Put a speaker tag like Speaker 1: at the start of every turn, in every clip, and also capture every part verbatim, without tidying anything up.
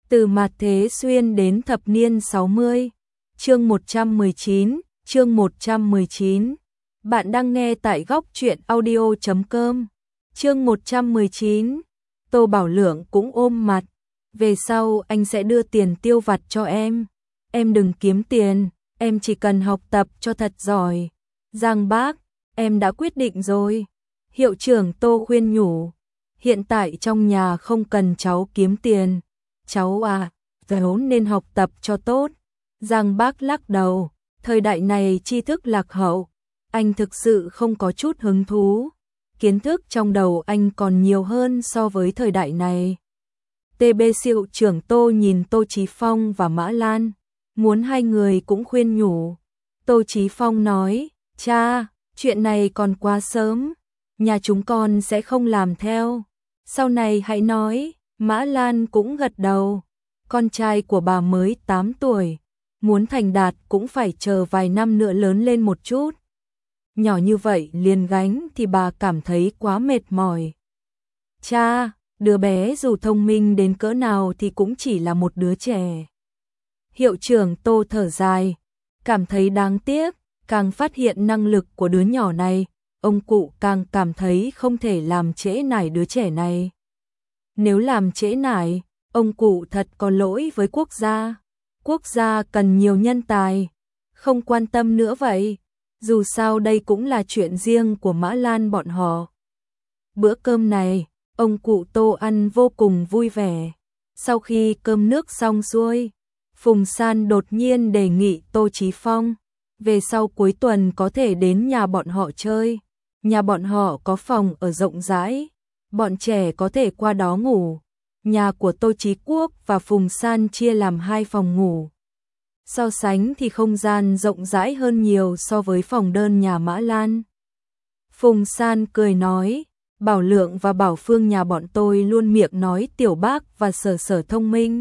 Speaker 1: Từ mạt thế xuyên đến thập niên sáu mươi. Chương một trăm mười chín, chương một trăm mười chín. Bạn đang nghe tại góc truyện audio chấm com. Chương một trăm mười chín. Tô Bảo Lượng cũng ôm mặt. Về sau anh sẽ đưa tiền tiêu vặt cho em. Em đừng kiếm tiền, em chỉ cần học tập cho thật giỏi. Giang bác, em đã quyết định rồi. Hiệu trưởng Tô khuyên nhủ. Hiện tại trong nhà không cần cháu kiếm tiền. Cháu à, cháu nên học tập cho tốt. Giang bác lắc đầu, thời đại này tri thức lạc hậu, anh thực sự không có chút hứng thú. Kiến thức trong đầu anh còn nhiều hơn so với thời đại này. tê bê Hiệu trưởng Tô nhìn Tô Chí Phong và Mã Lan, muốn hai người cũng khuyên nhủ. Tô Chí Phong nói, cha, chuyện này còn quá sớm, nhà chúng con sẽ không làm theo. Sau này hãy nói. Mã Lan cũng gật đầu, con trai của bà mới tám tuổi, muốn thành đạt cũng phải chờ vài năm nữa lớn lên một chút. Nhỏ như vậy liền gánh thì bà cảm thấy quá mệt mỏi. Cha, đứa bé dù thông minh đến cỡ nào thì cũng chỉ là một đứa trẻ. Hiệu trưởng Tô thở dài, cảm thấy đáng tiếc, càng phát hiện năng lực của đứa nhỏ này, ông cụ càng cảm thấy không thể làm trễ nải đứa trẻ này. Nếu làm trễ nải, ông cụ thật có lỗi với quốc gia. Quốc gia cần nhiều nhân tài, không quan tâm nữa vậy. Dù sao đây cũng là chuyện riêng của Mã Lan bọn họ. Bữa cơm này, ông cụ Tô ăn vô cùng vui vẻ. Sau khi cơm nước xong xuôi, Phùng San đột nhiên đề nghị Tô Chí Phong, về sau cuối tuần có thể đến nhà bọn họ chơi. Nhà bọn họ có phòng ở rộng rãi, bọn trẻ có thể qua đó ngủ. Nhà của Tô Chí Quốc và Phùng San chia làm hai phòng ngủ. So sánh thì không gian rộng rãi hơn nhiều so với phòng đơn nhà Mã Lan. Phùng San cười nói, Bảo Lượng và Bảo Phương nhà bọn tôi luôn miệng nói Tiểu Bác và Sở Sở thông minh.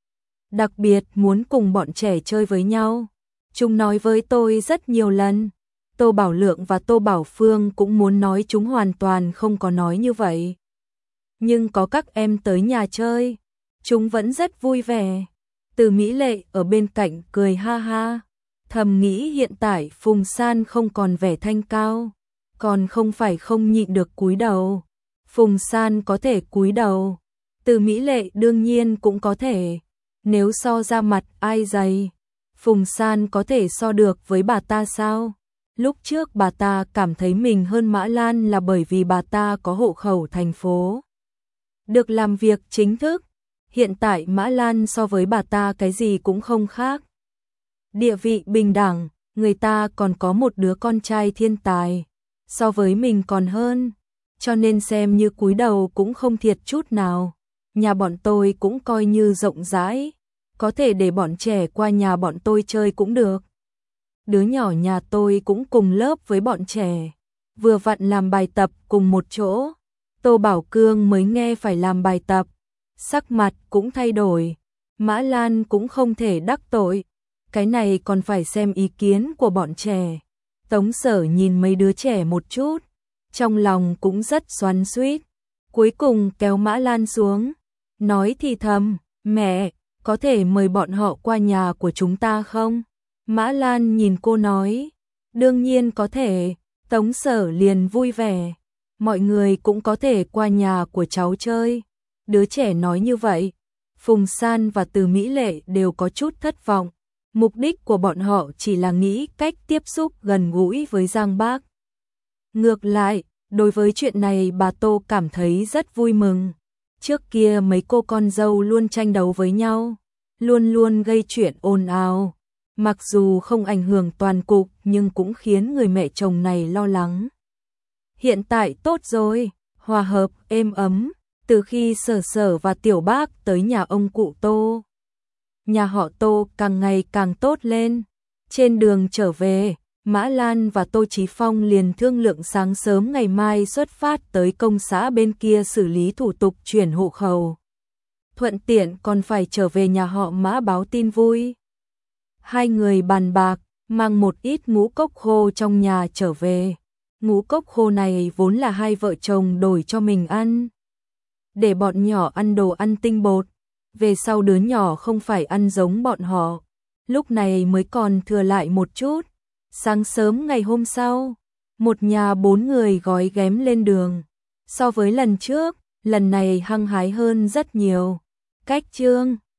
Speaker 1: Đặc biệt muốn cùng bọn trẻ chơi với nhau. Chúng nói với tôi rất nhiều lần. Tô Bảo Lượng và Tô Bảo Phương cũng muốn nói chúng hoàn toàn không có nói như vậy. Nhưng có các em tới nhà chơi, chúng vẫn rất vui vẻ. Từ Mỹ Lệ ở bên cạnh cười ha ha, thầm nghĩ hiện tại Phùng San không còn vẻ thanh cao, còn không phải không nhịn được cúi đầu. Phùng San có thể cúi đầu, Từ Mỹ Lệ đương nhiên cũng có thể. Nếu so ra mặt ai dày, Phùng San có thể so được với bà ta sao? Lúc trước bà ta cảm thấy mình hơn Mã Lan là bởi vì bà ta có hộ khẩu thành phố, được làm việc chính thức. Hiện tại Mã Lan so với bà ta cái gì cũng không khác. Địa vị bình đẳng, người ta còn có một đứa con trai thiên tài, so với mình còn hơn, cho nên xem như cúi đầu cũng không thiệt chút nào. Nhà bọn tôi cũng coi như rộng rãi, có thể để bọn trẻ qua nhà bọn tôi chơi cũng được. Đứa nhỏ nhà tôi cũng cùng lớp với bọn trẻ, vừa vặn làm bài tập cùng một chỗ. Tô Bảo Cương mới nghe phải làm bài tập, sắc mặt cũng thay đổi. Mã Lan cũng không thể đắc tội, cái này còn phải xem ý kiến của bọn trẻ. Tống Sở nhìn mấy đứa trẻ một chút, trong lòng cũng rất xoắn xuýt. Cuối cùng kéo Mã Lan xuống, nói thì thầm, mẹ, có thể mời bọn họ qua nhà của chúng ta không? Mã Lan nhìn cô nói, đương nhiên có thể. Tống Sở liền vui vẻ, mọi người cũng có thể qua nhà của cháu chơi. Đứa trẻ nói như vậy, Phùng San và Từ Mỹ Lệ đều có chút thất vọng. Mục đích của bọn họ chỉ là nghĩ cách tiếp xúc gần gũi với Giang Bác. Ngược lại, đối với chuyện này bà Tô cảm thấy rất vui mừng. Trước kia mấy cô con dâu luôn tranh đấu với nhau, luôn luôn gây chuyện ồn ào. Mặc dù không ảnh hưởng toàn cục nhưng cũng khiến người mẹ chồng này lo lắng. Hiện tại tốt rồi, hòa hợp, êm ấm, từ khi Sở Sở và Tiểu Bác tới nhà ông cụ Tô. Nhà họ Tô càng ngày càng tốt lên. Trên đường trở về, Mã Lan và Tô Chí Phong liền thương lượng sáng sớm ngày mai xuất phát tới công xã bên kia xử lý thủ tục chuyển hộ khẩu. Thuận tiện còn phải trở về nhà họ Mã báo tin vui. Hai người bàn bạc, mang một ít ngũ cốc khô trong nhà trở về. Ngũ cốc khô này vốn là hai vợ chồng đổi cho mình ăn. Để bọn nhỏ ăn đồ ăn tinh bột, về sau đứa nhỏ không phải ăn giống bọn họ. Lúc này mới còn thừa lại một chút. Sáng sớm ngày hôm sau, một nhà bốn người gói ghém lên đường. So với lần trước, lần này hăng hái hơn rất nhiều. Cách Trương